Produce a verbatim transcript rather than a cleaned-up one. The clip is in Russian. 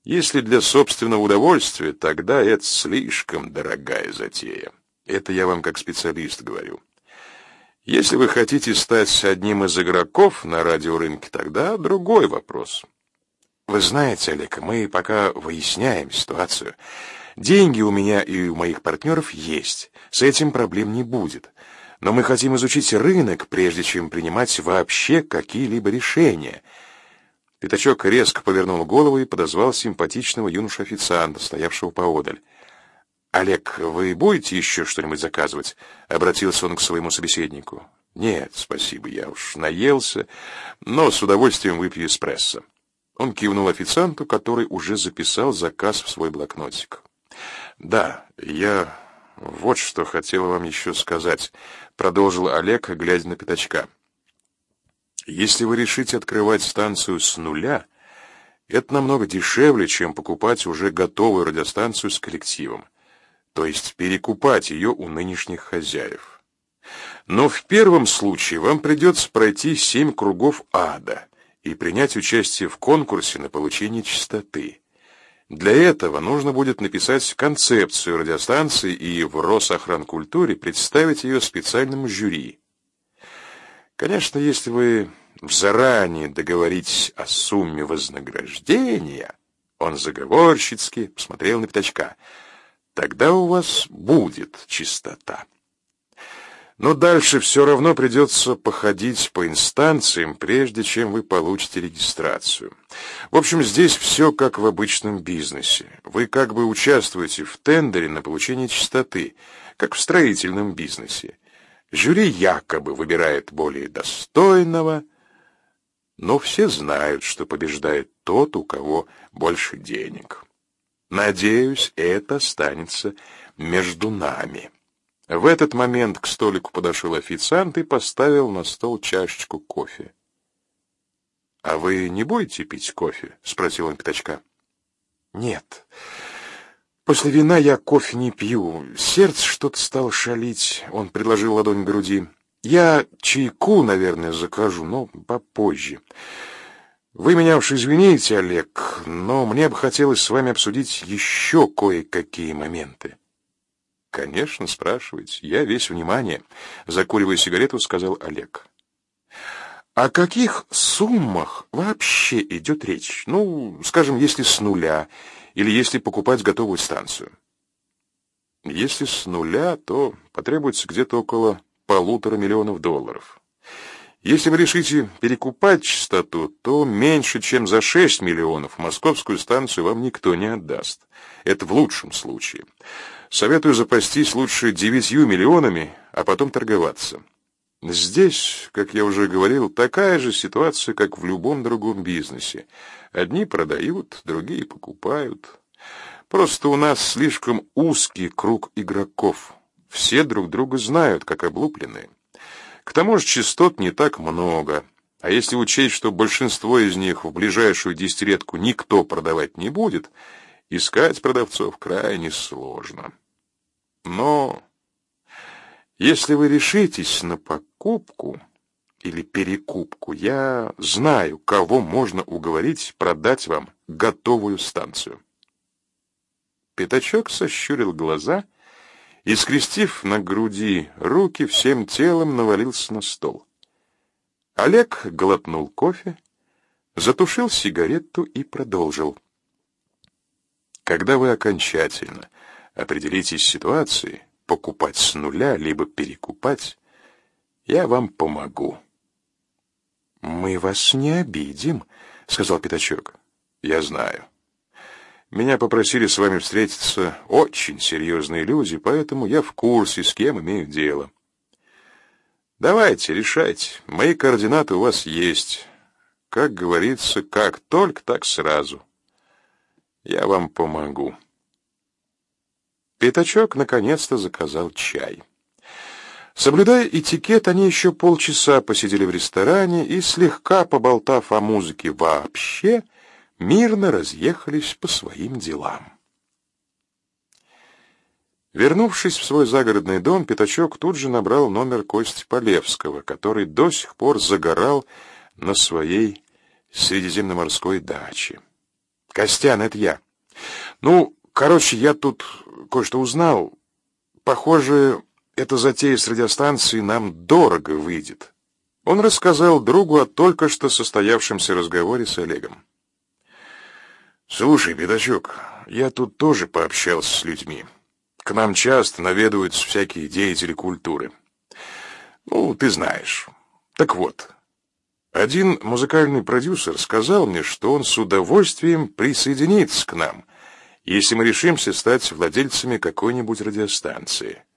Если для собственного удовольствия, тогда это слишком дорогая затея. Это я вам как специалист говорю. Если вы хотите стать одним из игроков на радиорынке, тогда другой вопрос. Вы знаете, Олег, мы пока выясняем ситуацию. Деньги у меня и у моих партнеров есть. С этим проблем не будет. Но мы хотим изучить рынок, прежде чем принимать вообще какие-либо решения. Пятачок резко повернул голову и подозвал симпатичного юношу-официанта, стоявшего поодаль. «Олег, вы будете еще что-нибудь заказывать?» — обратился он к своему собеседнику. «Нет, спасибо, я уж наелся, но с удовольствием выпью эспрессо». Он кивнул официанту, который уже записал заказ в свой блокнотик. «Да, я вот что хотел вам еще сказать», — продолжил Олег, глядя на Пятачка. «Если вы решите открывать станцию с нуля, это намного дешевле, чем покупать уже готовую радиостанцию с коллективом, то есть перекупать ее у нынешних хозяев. Но в первом случае вам придется пройти семь кругов ада и принять участие в конкурсе на получение частоты. Для этого нужно будет написать концепцию радиостанции и в Росохранкультуре представить ее специальному жюри. Конечно, если вы заранее договоритесь о сумме вознаграждения, он заговорщицки посмотрел на Пятачка, тогда у вас будет чистота. Но дальше все равно придется походить по инстанциям, прежде чем вы получите регистрацию. В общем, здесь все как в обычном бизнесе. Вы как бы участвуете в тендере на получение частоты, как в строительном бизнесе. Жюри якобы выбирает более достойного, но все знают, что побеждает тот, у кого больше денег. Надеюсь, это останется между нами». В этот момент к столику подошел официант и поставил на стол чашечку кофе. «А вы не будете пить кофе?» — спросил он Пятачка. «Нет. После вина я кофе не пью. Сердце что-то стало шалить». Он приложил ладонь к груди. «Я чайку, наверное, закажу, но попозже. Вы меня уж извините, Олег, но мне бы хотелось с вами обсудить еще кое-какие моменты». «Конечно, спрашивайте. Я весь внимание», — закуривая сигарету, сказал Олег. «О каких суммах вообще идет речь? Ну, скажем, если с нуля, или если покупать готовую станцию?» «Если с нуля, то потребуется где-то около полутора миллионов долларов. Если вы решите перекупать частоту, то меньше, чем за шесть миллионов московскую станцию вам никто не отдаст. Это в лучшем случае. Советую запастись лучше девятью миллионами, а потом торговаться. Здесь, как я уже говорил, такая же ситуация, как в любом другом бизнесе. Одни продают, другие покупают. Просто у нас слишком узкий круг игроков. Все друг друга знают, как облупленные. К тому же частот не так много. А если учесть, что большинство из них в ближайшую десятилетку никто продавать не будет, искать продавцов крайне сложно. Но если вы решитесь на покупку или перекупку, я знаю, кого можно уговорить продать вам готовую станцию». Пятачок сощурил глаза и, скрестив на груди руки, всем телом навалился на стол. Олег глотнул кофе, затушил сигарету и продолжил. «Когда вы окончательно определитесь с ситуацией, покупать с нуля, либо перекупать, я вам помогу». «Мы вас не обидим», — сказал Пятачок. «Я знаю. Меня попросили с вами встретиться очень серьезные люди, поэтому я в курсе, с кем имею дело. Давайте, решайте. Мои координаты у вас есть. Как говорится, как только, так сразу. Я вам помогу». Пятачок наконец-то заказал чай. Соблюдая этикет, они еще полчаса посидели в ресторане и, слегка поболтав о музыке вообще, мирно разъехались по своим делам. Вернувшись в свой загородный дом, Пятачок тут же набрал номер Кости Полевского, который до сих пор загорал на своей средиземноморской даче. Костян, это я. Ну, короче, я тут кое-что узнал. Похоже, эта затея с радиостанцией нам дорого выйдет. Он рассказал другу о только что состоявшемся разговоре с Олегом. Слушай, Пятачок, я тут тоже пообщался с людьми. К нам часто наведываются всякие деятели культуры. Ну, ты знаешь. Так вот, один музыкальный продюсер сказал мне, что он с удовольствием присоединится к нам, если мы решимся стать владельцами какой-нибудь радиостанции.